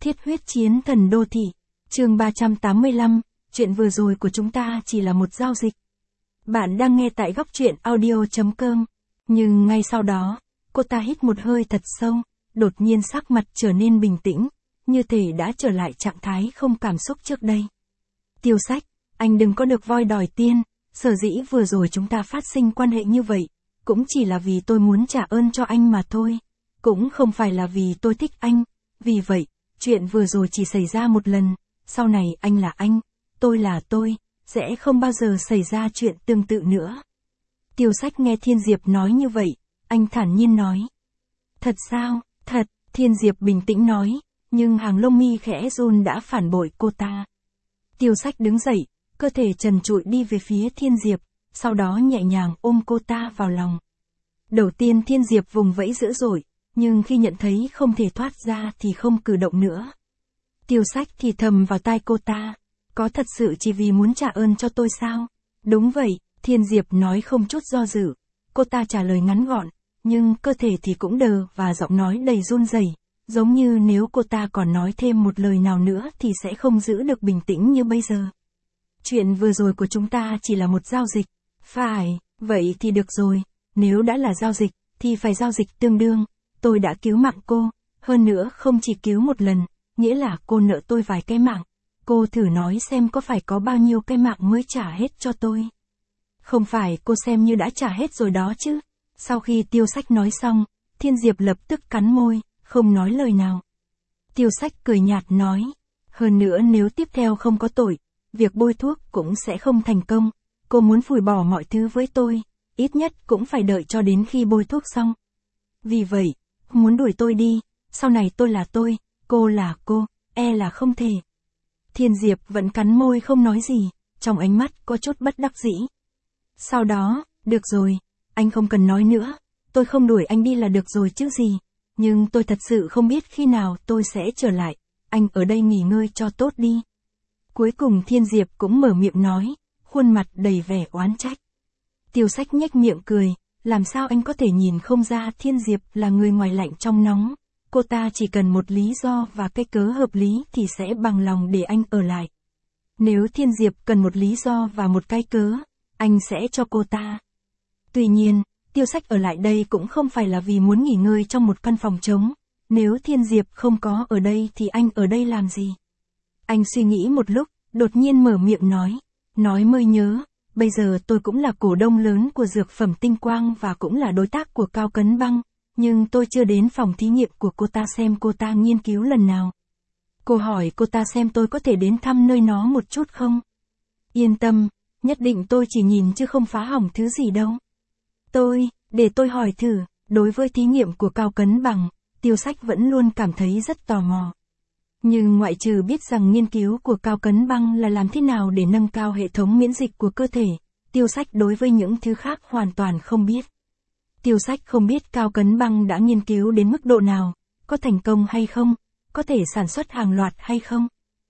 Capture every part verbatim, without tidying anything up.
Thiết huyết chiến thần đô thị. Chương ba trăm tám mươi lăm, chuyện vừa rồi của chúng ta chỉ là một giao dịch. Bạn đang nghe tại góc truyện audio chấm com. Nhưng ngay sau đó, cô ta hít một hơi thật sâu, đột nhiên sắc mặt trở nên bình tĩnh, như thể đã trở lại trạng thái không cảm xúc trước đây. Tiêu Sách, anh đừng có được voi đòi tiên, sở dĩ vừa rồi chúng ta phát sinh quan hệ như vậy, cũng chỉ là vì tôi muốn trả ơn cho anh mà thôi, cũng không phải là vì tôi thích anh, vì vậy, chuyện vừa rồi chỉ xảy ra một lần, sau này anh là anh, tôi là tôi, sẽ không bao giờ xảy ra chuyện tương tự nữa. Tiêu Sách nghe Thiên Diệp nói như vậy, anh thản nhiên nói. Thật sao, thật, Thiên Diệp bình tĩnh nói, nhưng hàng lông mi khẽ run đã phản bội cô ta. Tiêu Sách đứng dậy, cơ thể trần trụi đi về phía Thiên Diệp, sau đó nhẹ nhàng ôm cô ta vào lòng. Đầu tiên Thiên Diệp vùng vẫy dữ dội, nhưng khi nhận thấy không thể thoát ra thì không cử động nữa. Tiêu Sách thì thầm vào tai cô ta, có thật sự chỉ vì muốn trả ơn cho tôi sao? Đúng vậy, Thiên Diệp nói không chút do dự. Cô ta trả lời ngắn gọn, nhưng cơ thể thì cũng đờ và giọng nói đầy run rẩy, giống như nếu cô ta còn nói thêm một lời nào nữa thì sẽ không giữ được bình tĩnh như bây giờ. Chuyện vừa rồi của chúng ta chỉ là một giao dịch. Phải, vậy thì được rồi, nếu đã là giao dịch, thì phải giao dịch tương đương. Tôi đã cứu mạng cô, hơn nữa không chỉ cứu một lần, nghĩa là cô nợ tôi vài cái mạng. Cô thử nói xem có phải có bao nhiêu cái mạng mới trả hết cho tôi. Không phải cô xem như đã trả hết rồi đó chứ. Sau khi Tiêu Sách nói xong, Thiên Diệp lập tức cắn môi, không nói lời nào. Tiêu Sách cười nhạt nói, hơn nữa nếu tiếp theo không có tội, việc bôi thuốc cũng sẽ không thành công. Cô muốn phủi bỏ mọi thứ với tôi, ít nhất cũng phải đợi cho đến khi bôi thuốc xong. Vì vậy, muốn đuổi tôi đi, sau này tôi là tôi, cô là cô, e là không thể. Thiên Diệp vẫn cắn môi không nói gì, trong ánh mắt có chút bất đắc dĩ. Sau đó, được rồi, anh không cần nói nữa, tôi không đuổi anh đi là được rồi chứ gì, nhưng tôi thật sự không biết khi nào tôi sẽ trở lại, anh ở đây nghỉ ngơi cho tốt đi. Cuối cùng Thiên Diệp cũng mở miệng nói, khuôn mặt đầy vẻ oán trách. Tiêu Sách nhếch miệng cười, làm sao anh có thể nhìn không ra Thiên Diệp là người ngoài lạnh trong nóng, cô ta chỉ cần một lý do và cái cớ hợp lý thì sẽ bằng lòng để anh ở lại. Nếu Thiên Diệp cần một lý do và một cái cớ, anh sẽ cho cô ta. Tuy nhiên, Tiêu Sách ở lại đây cũng không phải là vì muốn nghỉ ngơi trong một căn phòng trống, nếu Thiên Diệp không có ở đây thì anh ở đây làm gì? Anh suy nghĩ một lúc, đột nhiên mở miệng nói, nói mới nhớ, bây giờ tôi cũng là cổ đông lớn của dược phẩm Tinh Quang và cũng là đối tác của Cao Cấn Băng, nhưng tôi chưa đến phòng thí nghiệm của cô ta xem cô ta nghiên cứu lần nào. Cô hỏi cô ta xem tôi có thể đến thăm nơi nó một chút không? Yên tâm, nhất định tôi chỉ nhìn chứ không phá hỏng thứ gì đâu. Tôi, để tôi hỏi thử, đối với thí nghiệm của Cao Cấn Bằng, Tiêu Sách vẫn luôn cảm thấy rất tò mò. Nhưng ngoại trừ biết rằng nghiên cứu của Cao Cấn Băng là làm thế nào để nâng cao hệ thống miễn dịch của cơ thể, Tiêu Sách đối với những thứ khác hoàn toàn không biết. Tiêu Sách không biết Cao Cấn Băng đã nghiên cứu đến mức độ nào, có thành công hay không, có thể sản xuất hàng loạt hay không.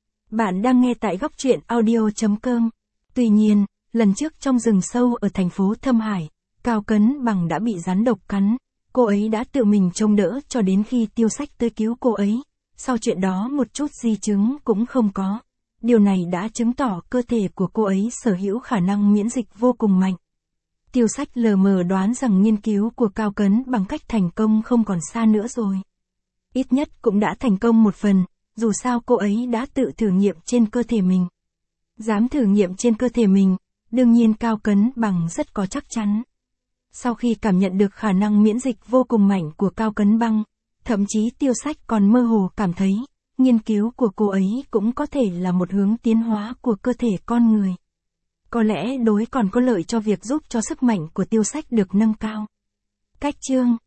Bạn đang nghe tại góc truyện audio chấm com. Tuy nhiên, lần trước trong rừng sâu ở thành phố Thâm Hải, Cao Cấn Bằng đã bị rắn độc cắn, cô ấy đã tự mình trông đỡ cho đến khi Tiêu Sách tới cứu cô ấy. Sau chuyện đó một chút di chứng cũng không có. Điều này đã chứng tỏ cơ thể của cô ấy sở hữu khả năng miễn dịch vô cùng mạnh. Tiêu Sách lờ mờ đoán rằng nghiên cứu của Cao Cấn Bằng cách thành công không còn xa nữa rồi. Ít nhất cũng đã thành công một phần, dù sao cô ấy đã tự thử nghiệm trên cơ thể mình. Dám thử nghiệm trên cơ thể mình, đương nhiên Cao Cấn Bằng rất có chắc chắn. Sau khi cảm nhận được khả năng miễn dịch vô cùng mạnh của Cao Cấn Băng, thậm chí Tiêu Sách còn mơ hồ cảm thấy, nghiên cứu của cô ấy cũng có thể là một hướng tiến hóa của cơ thể con người. Có lẽ đối còn có lợi cho việc giúp cho sức mạnh của Tiêu Sách được nâng cao. Cách chương